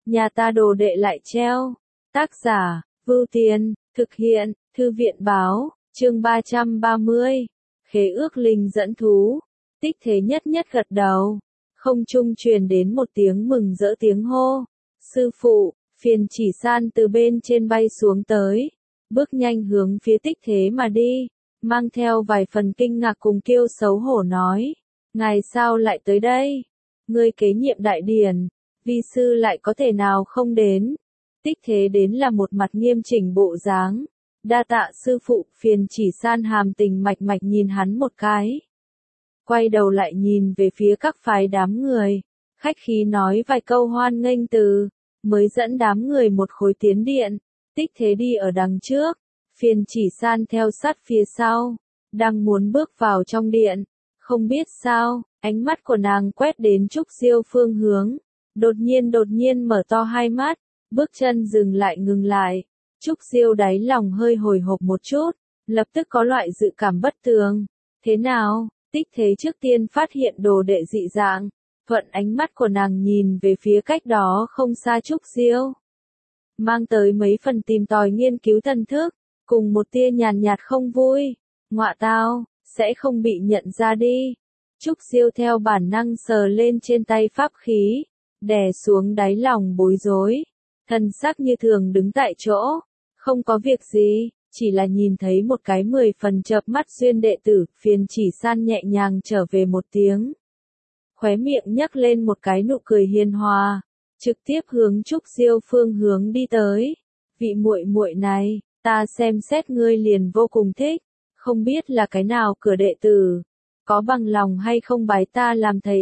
nhà ta đồ đệ lại treo. Tác giả, Vưu Tiền, thực hiện, Thư viện báo, chương 330. Khế ước linh dẫn thú. Tích Thế nhất nhất gật đầu. Không trung truyền đến một tiếng mừng rỡ tiếng hô. Sư phụ, Phiền Chỉ San từ bên trên bay xuống tới. Bước nhanh hướng phía Tích Thế mà đi. Mang theo vài phần kinh ngạc cùng kiêu xấu hổ nói. Ngài sao lại tới đây? Ngươi kế nhiệm đại điển. Vi sư lại có thể nào không đến? Tích Thế đến là một mặt nghiêm chỉnh bộ dáng. Đa tạ sư phụ. Phiền Chỉ San hàm tình mạch mạch nhìn hắn một cái. Quay đầu lại nhìn về phía các phái đám người. Khách khí nói vài câu hoan nghênh từ. Mới dẫn đám người một khối tiến điện. Tích Thế đi ở đằng trước. Phiền Chỉ San theo sát phía sau. Đang muốn bước vào trong điện. Không biết sao, ánh mắt của nàng quét đến Trúc Diêu phương hướng. Đột nhiên mở to hai mắt. Bước chân dừng lại ngừng lại. Trúc Diêu đáy lòng hơi hồi hộp một chút. Lập tức có loại dự cảm bất tường. Thế nào? Tích Thế trước tiên phát hiện đồ đệ dị dạng. Thuận ánh mắt của nàng nhìn về phía cách đó không xa Trúc Diêu. Mang tới mấy phần tìm tòi nghiên cứu thần thức. Cùng một tia nhàn nhạt không vui. Ngọa tao, sẽ không bị nhận ra đi. Trúc Diêu theo bản năng sờ lên trên tay pháp khí. Đè xuống đáy lòng bối rối. Thần sắc như thường đứng tại chỗ. Không có việc gì, chỉ là nhìn thấy một cái 10 phần chợp mắt duyên đệ tử. Phiền Chỉ San nhẹ nhàng trở về một tiếng. Khóe miệng nhấc lên một cái nụ cười hiền hòa. Trực tiếp hướng Trúc Diêu phương hướng đi tới. Vị muội muội này, ta xem xét ngươi liền vô cùng thích. Không biết là cái nào cửa đệ tử. Có bằng lòng hay không bái ta làm thầy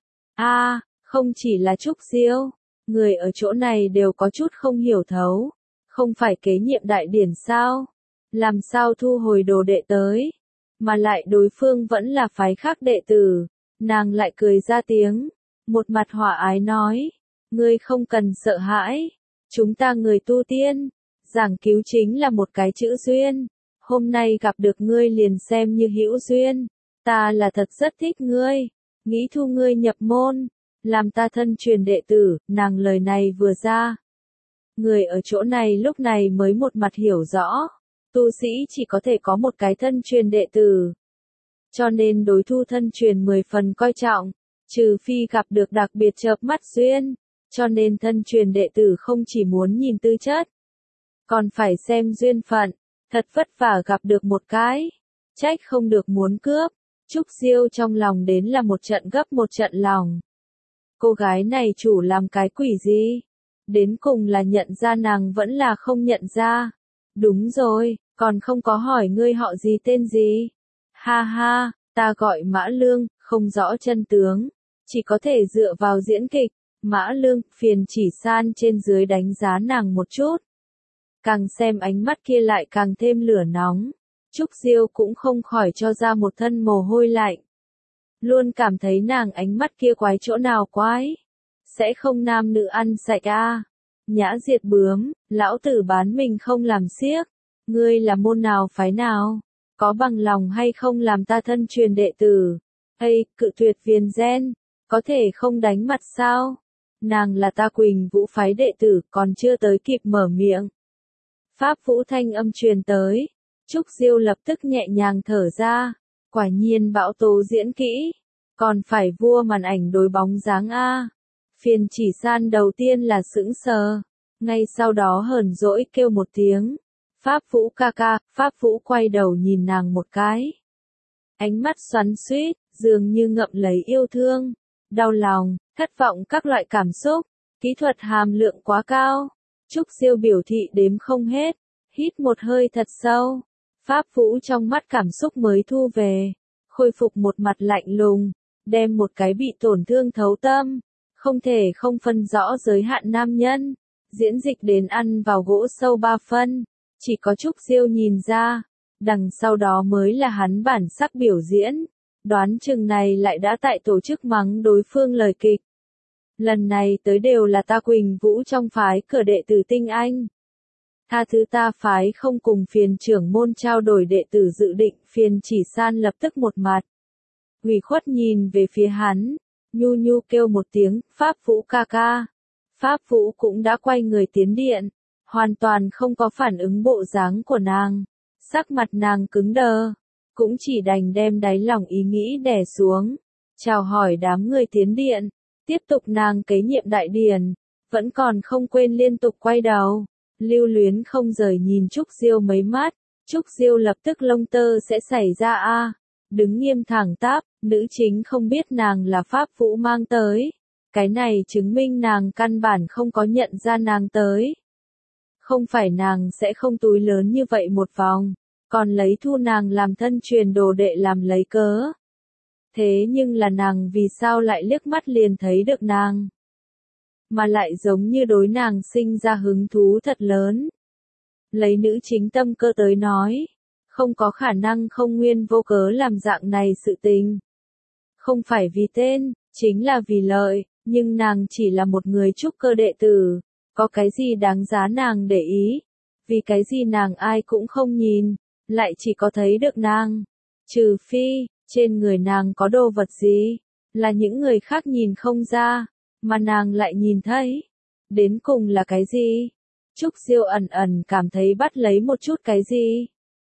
a? Không chỉ là Trúc Diêu. Người ở chỗ này đều có chút không hiểu thấu. Không phải kế nhiệm đại điển sao? Làm sao thu hồi đồ đệ tới? Mà lại đối phương vẫn là phái khác đệ tử. Nàng lại cười ra tiếng. Một mặt hòa ái nói. Ngươi không cần sợ hãi. Chúng ta người tu tiên. Giảng cứu chính là một cái chữ duyên. Hôm nay gặp được ngươi liền xem như hữu duyên. Ta là thật rất thích ngươi. Nghĩ thu ngươi nhập môn. Làm ta thân truyền đệ tử. Nàng lời này vừa ra. Người ở chỗ này lúc này mới một mặt hiểu rõ. Tu sĩ chỉ có thể có một cái thân truyền đệ tử. Cho nên đối thu thân truyền 10 phần coi trọng. Trừ phi gặp được đặc biệt chợp mắt duyên. Cho nên thân truyền đệ tử không chỉ muốn nhìn tư chất. Còn phải xem duyên phận. Thật vất vả gặp được một cái. Trách không được muốn cướp. Trúc Diêu trong lòng đến là một trận gấp một trận lòng. Cô gái này chủ làm cái quỷ gì? Đến cùng là nhận ra nàng vẫn là không nhận ra. Đúng rồi, còn không có hỏi ngươi họ gì tên gì. Ha ha, ta gọi Mã Lương, không rõ chân tướng. Chỉ có thể dựa vào diễn kịch. Mã Lương, Phiền Chỉ San trên dưới đánh giá nàng một chút. Càng xem ánh mắt kia lại càng thêm lửa nóng. Trúc Diêu cũng không khỏi cho ra một thân mồ hôi lạnh. Luôn cảm thấy nàng ánh mắt kia quái chỗ nào quái. Sẽ không nam nữ ăn sạch a? Nhã diệt bướm, lão tử bán mình không làm xiếc. Ngươi là môn nào phái nào? Có bằng lòng hay không làm ta thân truyền đệ tử? Ây, cự tuyệt viền gen. Có thể không đánh mặt sao? Nàng là ta Quỳnh Vũ phái đệ tử còn chưa tới kịp mở miệng. Pháp Vũ thanh âm truyền tới. Trúc Diêu lập tức nhẹ nhàng thở ra. Quả nhiên bão tố diễn kỹ. Còn phải vua màn ảnh đối bóng dáng a. Phiền Chỉ San đầu tiên là sững sờ. Ngay sau đó hờn dỗi kêu một tiếng. Pháp Vũ ca ca. Pháp Vũ quay đầu nhìn nàng một cái. Ánh mắt xoắn xuýt, dường như ngậm lấy yêu thương. Đau lòng, thất vọng các loại cảm xúc. Kỹ thuật hàm lượng quá cao. Trúc Diêu biểu thị đếm không hết. Hít một hơi thật sâu. Pháp Vũ trong mắt cảm xúc mới thu về. Khôi phục một mặt lạnh lùng. Đem một cái bị tổn thương thấu tâm. Không thể không phân rõ giới hạn nam nhân. Diễn dịch đến ăn vào gỗ sâu 3 phân. Chỉ có Trúc Diêu nhìn ra. Đằng sau đó mới là hắn bản sắc biểu diễn. Đoán chừng này lại đã tại tổ chức mắng đối phương lời kịch. Lần này tới đều là ta Quỳnh Vũ trong phái cửa đệ tử tinh anh. Tha thứ ta phái không cùng Phiền trưởng môn trao đổi đệ tử dự định. Phiền Chỉ San lập tức một mặt. Ủy khuất nhìn về phía hắn. Nhu nhu kêu một tiếng, Pháp Vũ ca ca. Pháp Vũ cũng đã quay người tiến điện, hoàn toàn không có phản ứng bộ dáng của nàng. Sắc mặt nàng cứng đờ, cũng chỉ đành đem đáy lòng ý nghĩ đè xuống, chào hỏi đám người tiến điện, tiếp tục nàng kế nhiệm đại điển, vẫn còn không quên liên tục quay đầu, lưu luyến không rời nhìn Trúc Diêu mấy mắt. Trúc Diêu lập tức lông tơ sẽ xảy ra đứng nghiêm thẳng tắp, nữ chính không biết nàng là Pháp Vũ mang tới. Cái này chứng minh nàng căn bản không có nhận ra nàng tới. Không phải nàng sẽ không túi lớn như vậy một vòng, còn lấy thu nàng làm thân truyền đồ đệ làm lấy cớ. Thế nhưng là nàng vì sao lại liếc mắt liền thấy được nàng? Mà lại giống như đối nàng sinh ra hứng thú thật lớn. Lấy nữ chính tâm cơ tới nói, không có khả năng không nguyên vô cớ làm dạng này sự tình. Không phải vì tên, chính là vì lợi, nhưng nàng chỉ là một người trúc cơ đệ tử, có cái gì đáng giá nàng để ý, vì cái gì nàng ai cũng không nhìn, lại chỉ có thấy được nàng. Trừ phi, trên người nàng có đồ vật gì, là những người khác nhìn không ra, mà nàng lại nhìn thấy. Đến cùng là cái gì? Trúc Diêu ẩn ẩn cảm thấy bắt lấy một chút cái gì.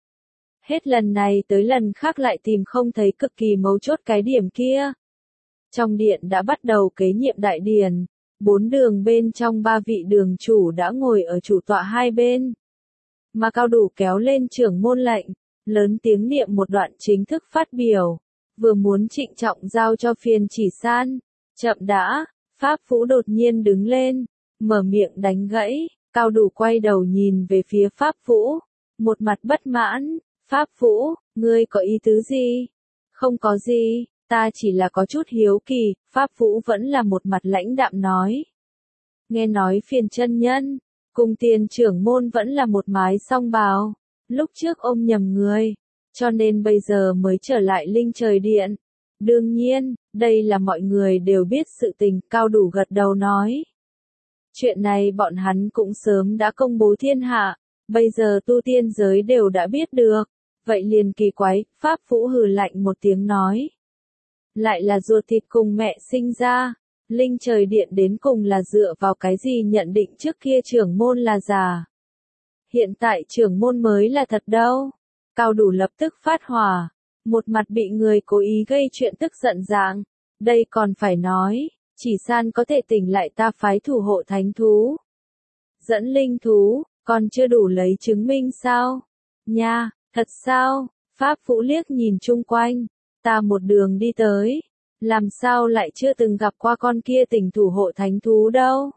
Hết lần này tới lần khác lại tìm không thấy cực kỳ mấu chốt cái điểm kia. Trong điện đã bắt đầu kế nhiệm đại điển, 4 đường bên trong 3 vị đường chủ đã ngồi ở chủ tọa hai bên. Mà Cao Đủ kéo lên trưởng môn lệnh, lớn tiếng niệm một đoạn chính thức phát biểu, vừa muốn trịnh trọng giao cho Phiên Chỉ San. Chậm đã, Pháp Vũ đột nhiên đứng lên, mở miệng đánh gãy, Cao Đủ quay đầu nhìn về phía Pháp Vũ, một mặt bất mãn. Pháp Vũ, ngươi có ý tứ gì? Không có gì, ta chỉ là có chút hiếu kỳ. Pháp Vũ vẫn là một mặt lãnh đạm nói. Nghe nói Phiên chân nhân, cùng Tiền trưởng môn vẫn là một mái song bào, lúc trước ôm nhầm người, cho nên bây giờ mới trở lại Linh Trời Điện. Đương nhiên, đây là mọi người đều biết sự tình. Cao Đủ gật đầu nói. Chuyện này bọn hắn cũng sớm đã công bố thiên hạ, bây giờ tu tiên giới đều đã biết được. Vậy liền kỳ quái, Pháp Vũ hừ lạnh một tiếng nói. Lại là ruột thịt cùng mẹ sinh ra, Linh Trời Điện đến cùng là dựa vào cái gì nhận định trước kia trưởng môn là giả. Hiện tại trưởng môn mới là thật đâu. Cao Đủ lập tức phát hỏa, một mặt bị người cố ý gây chuyện tức giận dạng. Đây còn phải nói, Chỉ San có thể tỉnh lại ta phái thủ hộ thánh thú. Dẫn linh thú, còn chưa đủ lấy chứng minh sao? Nha! Thật sao? Pháp Vũ liếc nhìn chung quanh, ta một đường đi tới, làm sao lại chưa từng gặp qua con kia tỉnh thủ hộ thánh thú đâu.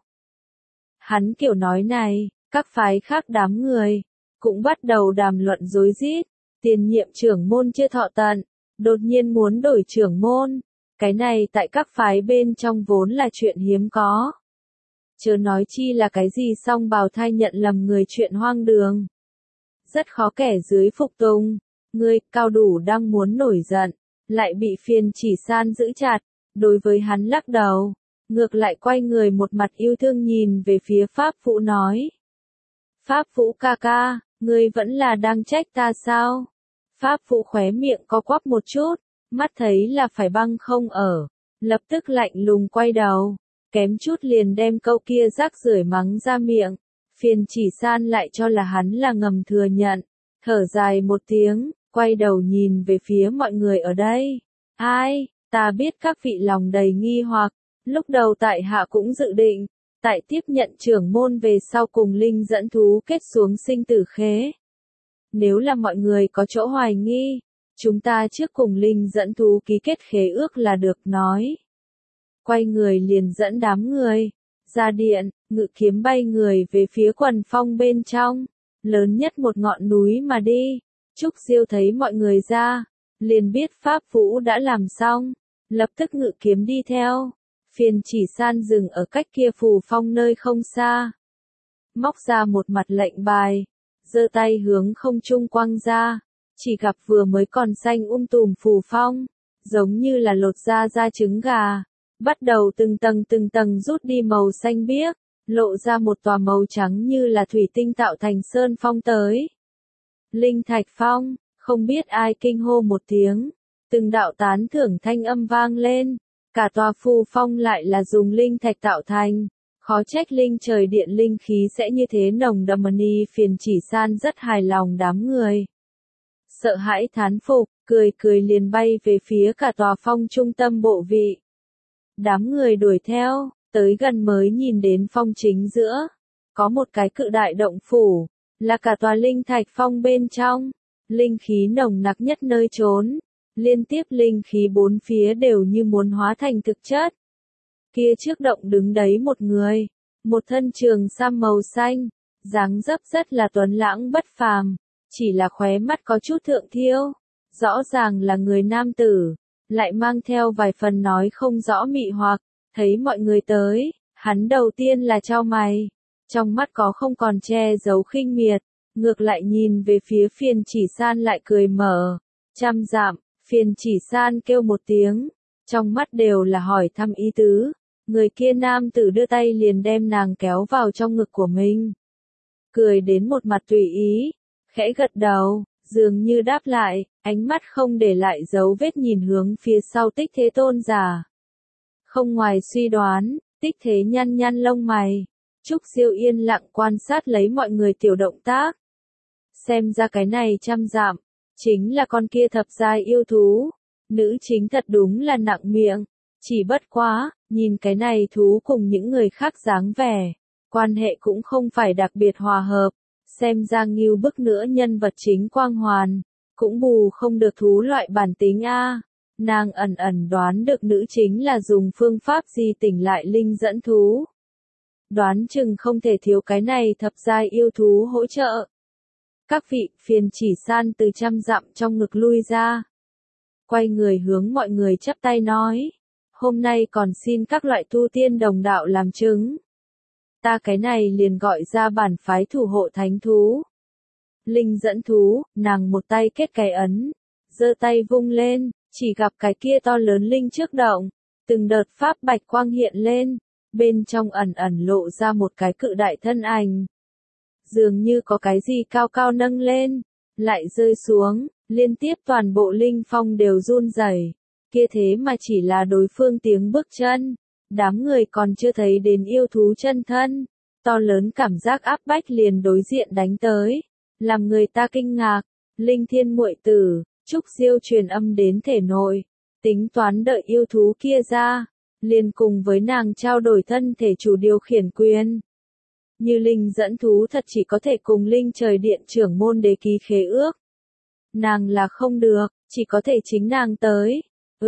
Hắn kiểu nói này, các phái khác đám người, cũng bắt đầu đàm luận rối rít. Tiền nhiệm trưởng môn chưa thọ tận, đột nhiên muốn đổi trưởng môn, cái này tại các phái bên trong vốn là chuyện hiếm có. Chớ nói chi là cái gì song bào thai nhận lầm người chuyện hoang đường. Rất khó kẻ dưới phục tùng. Ngươi, Cao Đủ đang muốn nổi giận, lại bị Phiên Chỉ San giữ chặt, đối với hắn lắc đầu, ngược lại quay người một mặt yêu thương nhìn về phía Pháp Vũ nói. Pháp Vũ ca ca, ngươi vẫn là đang trách ta sao? Pháp Vũ khóe miệng co quắp một chút, mắt thấy là phải băng không ở, lập tức lạnh lùng quay đầu, kém chút liền đem câu kia rác rưởi mắng ra miệng. Phiên Chỉ San lại cho là hắn là ngầm thừa nhận, thở dài một tiếng, quay đầu nhìn về phía mọi người ở đây. Ai, ta biết các vị lòng đầy nghi hoặc, lúc đầu tại hạ cũng dự định, tại tiếp nhận trưởng môn về sau cùng Linh dẫn thú kết xuống sinh tử khế. Nếu là mọi người có chỗ hoài nghi, chúng ta trước cùng Linh dẫn thú ký kết khế ước là được nói. Quay người liền dẫn đám người ra điện, ngự kiếm bay người về phía quần phong bên trong, lớn nhất một ngọn núi mà đi. Trúc Diêu thấy mọi người ra, liền biết Pháp Vũ đã làm xong, lập tức ngự kiếm đi theo. Phiên Chỉ San dừng ở cách kia phù phong nơi không xa, móc ra một mặt lệnh bài, giơ tay hướng không trung quăng ra, chỉ gặp vừa mới còn xanh tùm phù phong, giống như là lột ra trứng gà, bắt đầu từng tầng rút đi màu xanh biếc, lộ ra một tòa màu trắng như là thủy tinh tạo thành sơn phong tới. Linh Thạch Phong, không biết ai kinh hô một tiếng, từng đạo tán thưởng thanh âm vang lên, cả tòa phù phong lại là dùng linh thạch tạo thành, Khó trách linh trời điện linh khí sẽ như thế nồng đậm. Phiền chỉ san rất hài lòng đám người. Sợ hãi thán phục, cười liền bay về phía cả tòa phong trung tâm bộ vị. Đám người đuổi theo, tới gần mới nhìn đến phong chính giữa. Có một cái cự đại động phủ, là cả tòa linh thạch phong bên trong. Linh khí nồng nặc nhất nơi trốn. Liên tiếp linh khí bốn phía đều như muốn hóa thành thực chất. Kia trước động đứng đấy một người. Một thân trường sam màu xanh. Dáng dấp rất là tuấn lãng bất phàm. Chỉ là khóe mắt có chút thượng thiêu. Rõ ràng là người nam tử. Lại mang theo vài phần nói không rõ mị hoặc. Thấy mọi người tới. Hắn đầu tiên là chau mày. Trong mắt có không còn che giấu khinh miệt. Ngược lại nhìn về phía phiền chỉ san lại cười mở. Trăm dặm, phiền chỉ san kêu một tiếng. Trong mắt đều là hỏi thăm ý tứ. Người kia nam tử đưa tay liền đem nàng kéo vào trong ngực của mình. Cười đến một mặt tùy ý. Khẽ gật đầu, dường như đáp lại, ánh mắt không để lại dấu vết nhìn hướng phía sau Tích Thế tôn giả. Không ngoài suy đoán, Tích Thế nhăn nhăn lông mày. Trúc Siêu yên lặng quan sát lấy mọi người tiểu động tác. Xem ra cái này trăm dặm, chính là con kia thập giai yêu thú. Nữ chính thật đúng là nặng miệng. Chỉ bất quá, nhìn cái này thú cùng những người khác dáng vẻ. Quan hệ cũng không phải đặc biệt hòa hợp. Xem ra ngưu bức nữa nhân vật chính quang hoàn. Cũng bù không được thú loại bản tính a. Nàng ẩn đoán được nữ chính là dùng phương pháp gì tỉnh lại linh dẫn thú. Đoán chừng không thể thiếu cái này thập giai yêu thú hỗ trợ. Các vị, phiền chỉ san từ trăm dặm trong ngực lui ra. Quay người hướng mọi người chắp tay nói. Hôm nay còn xin các loại tu tiên đồng đạo làm chứng. Ta cái này liền gọi ra bản phái thủ hộ thánh thú. Linh dẫn thú, nàng một tay kết cái ấn. Giơ tay vung lên, chỉ gặp cái kia to lớn linh trước động. Từng đợt pháp bạch quang hiện lên. Bên trong ẩn lộ ra một cái cự đại thân ảnh. Dường như có cái gì cao cao nâng lên, lại rơi xuống, liên tiếp toàn bộ linh phong đều run rẩy. Kia thế mà chỉ là đối phương tiếng bước chân. Đám người còn chưa thấy đến yêu thú chân thân. To lớn cảm giác áp bách liền đối diện đánh tới. Làm người ta kinh ngạc. Linh thiên muội tử, Trúc Siêu truyền âm đến thể nội. Tính toán đợi yêu thú kia ra. Liền cùng với nàng trao đổi thân thể chủ điều khiển quyền. Như linh dẫn thú thật chỉ có thể cùng linh trời điện trưởng môn đế ký khế ước. Nàng là không được, chỉ có thể chính nàng tới.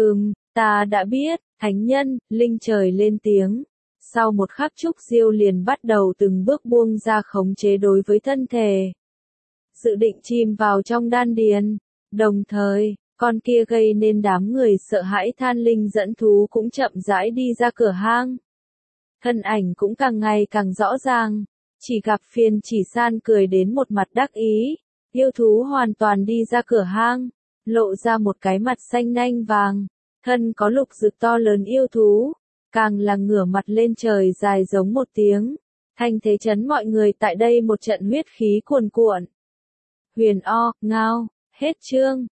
Ta đã biết, thánh nhân, linh trời lên tiếng. Sau một khắc Trúc Siêu liền bắt đầu từng bước buông ra khống chế đối với thân thể. Dự định chìm vào trong đan điền. Đồng thời, con kia gây nên đám người sợ hãi than linh dẫn thú cũng chậm rãi đi ra cửa hang. Thân ảnh cũng càng ngày càng rõ ràng. Chỉ gặp phiền chỉ san cười đến một mặt đắc ý. Yêu thú hoàn toàn đi ra cửa hang. Lộ ra một cái mặt xanh nanh vàng. Thân có lục rực to lớn yêu thú. Càng là ngửa mặt lên trời dài giống một tiếng. Thanh thế chấn mọi người tại đây một trận huyết khí cuồn cuộn. Huyền O, ngao, hết chương.